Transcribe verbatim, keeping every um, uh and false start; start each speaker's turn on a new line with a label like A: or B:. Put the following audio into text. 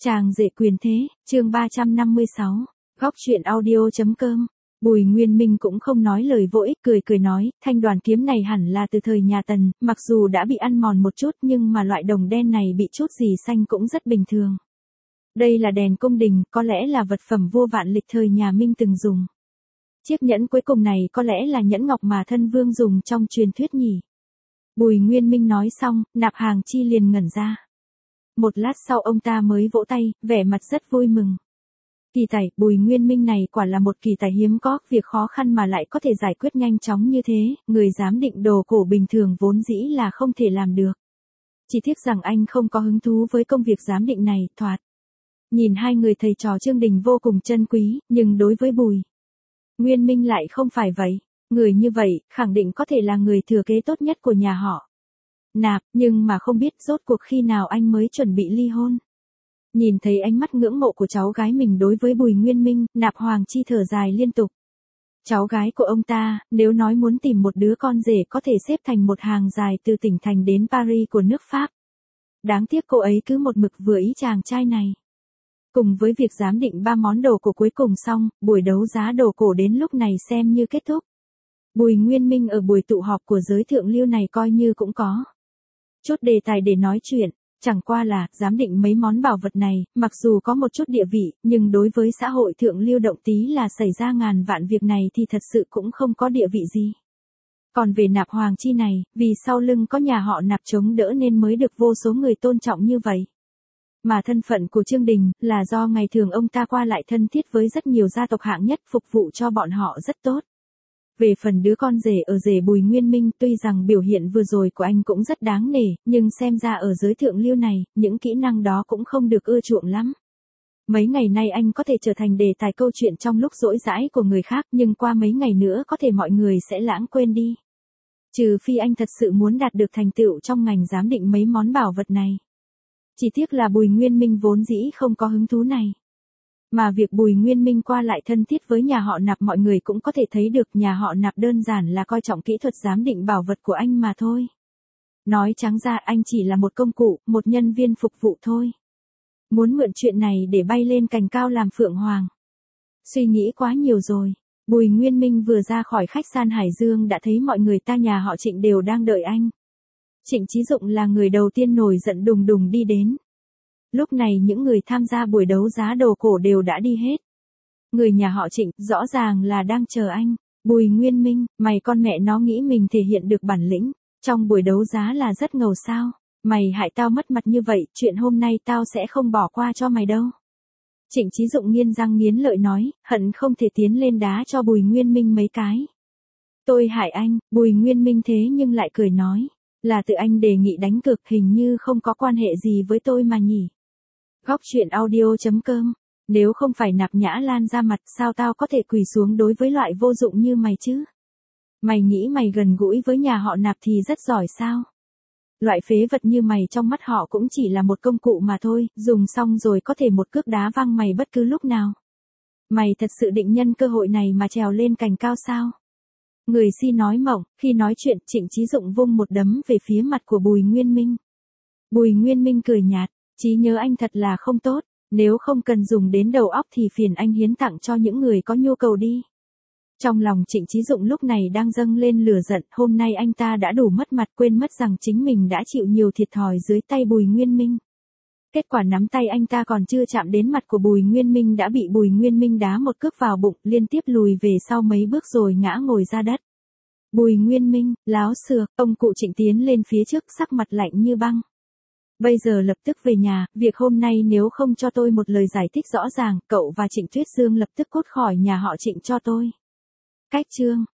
A: Chàng rể quyền thế, chương ba trăm năm mươi sáu, góc truyện audio.com. Bùi Nguyên Minh cũng không nói lời vô ích, cười cười nói, thanh đoàn kiếm này hẳn là từ thời nhà Tần, mặc dù đã bị ăn mòn một chút nhưng mà loại đồng đen này bị chút gì xanh cũng rất bình thường. Đây là đèn cung đình, có lẽ là vật phẩm vua vạn lịch thời nhà Minh từng dùng. Chiếc nhẫn cuối cùng này có lẽ là nhẫn ngọc mà thân vương dùng trong truyền thuyết nhỉ. Bùi Nguyên Minh nói xong, Nạp Hàng Chi liền ngẩn ra. Một lát sau ông ta mới vỗ tay, vẻ mặt rất vui mừng. Kỳ tài, Bùi Nguyên Minh này quả là một kỳ tài hiếm có, việc khó khăn mà lại có thể giải quyết nhanh chóng như thế, người giám định đồ cổ bình thường vốn dĩ là không thể làm được. Chỉ tiếc rằng anh không có hứng thú với công việc giám định này, thoạt. Nhìn hai người thầy trò Chương Đình vô cùng chân quý, nhưng đối với Bùi Nguyên Minh lại không phải vậy. Người như vậy, khẳng định có thể là người thừa kế tốt nhất của nhà họ Nạp, nhưng mà không biết rốt cuộc khi nào anh mới chuẩn bị ly hôn. Nhìn thấy ánh mắt ngưỡng mộ của cháu gái mình đối với Bùi Nguyên Minh, Nạp Hoàng Chi thở dài liên tục. Cháu gái của ông ta, nếu nói muốn tìm một đứa con rể có thể xếp thành một hàng dài từ tỉnh thành đến Paris của nước Pháp. Đáng tiếc cô ấy cứ một mực vừa ý chàng trai này. Cùng với việc giám định ba món đồ cổ cuối cùng xong, buổi đấu giá đồ cổ đến lúc này xem như kết thúc. Bùi Nguyên Minh ở buổi tụ họp của giới thượng lưu này coi như cũng có chút đề tài để nói chuyện, chẳng qua là giám định mấy món bảo vật này, mặc dù có một chút địa vị, nhưng đối với xã hội thượng lưu động tí là xảy ra ngàn vạn việc này thì thật sự cũng không có địa vị gì. Còn về Nạp Hoàng Chi này, vì sau lưng có nhà họ Nạp chống đỡ nên mới được vô số người tôn trọng như vậy. Mà thân phận của Chương Đình là do ngày thường ông ta qua lại thân thiết với rất nhiều gia tộc hạng nhất, phục vụ cho bọn họ rất tốt. Về phần đứa con rể ở rể Bùi Nguyên Minh, tuy rằng biểu hiện vừa rồi của anh cũng rất đáng nể, nhưng xem ra ở giới thượng lưu này, những kỹ năng đó cũng không được ưa chuộng lắm. Mấy ngày nay anh có thể trở thành đề tài câu chuyện trong lúc rỗi rãi của người khác, nhưng qua mấy ngày nữa có thể mọi người sẽ lãng quên đi. Trừ phi anh thật sự muốn đạt được thành tựu trong ngành giám định mấy món bảo vật này. Chỉ tiếc là Bùi Nguyên Minh vốn dĩ không có hứng thú này. Mà việc Bùi Nguyên Minh qua lại thân thiết với nhà họ Nạp mọi người cũng có thể thấy được nhà họ Nạp đơn giản là coi trọng kỹ thuật giám định bảo vật của anh mà thôi. Nói trắng ra anh chỉ là một công cụ, một nhân viên phục vụ thôi. Muốn mượn chuyện này để bay lên cành cao làm phượng hoàng. Suy nghĩ quá nhiều rồi. Bùi Nguyên Minh vừa ra khỏi khách sạn Hải Dương đã thấy mọi người ta nhà họ Trịnh đều đang đợi anh. Trịnh Chí Dụng là người đầu tiên nổi giận đùng đùng đi đến. Lúc này những người tham gia buổi đấu giá đồ cổ đều đã đi hết. Người nhà họ Trịnh rõ ràng là đang chờ anh. Bùi Nguyên Minh, mày con mẹ nó nghĩ mình thể hiện được bản lĩnh. Trong buổi đấu giá là rất ngầu sao. Mày hại tao mất mặt như vậy, chuyện hôm nay tao sẽ không bỏ qua cho mày đâu. Trịnh Chí Dụng nghiến răng nghiến lợi nói, hận không thể tiến lên đá cho Bùi Nguyên Minh mấy cái. Tôi hại anh, Bùi Nguyên Minh thế nhưng lại cười nói. Là tự anh đề nghị đánh cược, hình như không có quan hệ gì với tôi mà nhỉ. Góc truyện audio.com. Nếu không phải Nạp Nhã Lan ra mặt, sao tao có thể quỳ xuống đối với loại vô dụng như mày chứ? Mày nghĩ mày gần gũi với nhà họ Nạp thì rất giỏi sao? Loại phế vật như mày trong mắt họ cũng chỉ là một công cụ mà thôi, dùng xong rồi có thể một cước đá văng mày bất cứ lúc nào. Mày thật sự định nhân cơ hội này mà trèo lên cành cao sao? Người si nói mộng, khi nói chuyện Trịnh Chí Dụng vung một đấm về phía mặt của Bùi Nguyên Minh. Bùi Nguyên Minh cười nhạt, trí nhớ anh thật là không tốt, nếu không cần dùng đến đầu óc thì phiền anh hiến tặng cho những người có nhu cầu đi. Trong lòng Trịnh Chí Dụng lúc này đang dâng lên lửa giận, hôm nay anh ta đã đủ mất mặt, quên mất rằng chính mình đã chịu nhiều thiệt thòi dưới tay Bùi Nguyên Minh. Kết quả nắm tay anh ta còn chưa chạm đến mặt của Bùi Nguyên Minh đã bị Bùi Nguyên Minh đá một cước vào bụng, liên tiếp lùi về sau mấy bước rồi ngã ngồi ra đất. Bùi Nguyên Minh, láo xược, ông cụ Trịnh tiến lên phía trước sắc mặt lạnh như băng. Bây giờ lập tức về nhà, việc hôm nay nếu không cho tôi một lời giải thích rõ ràng, cậu và Trịnh Tuyết Dương lập tức cút khỏi nhà họ Trịnh cho tôi. Cách chương.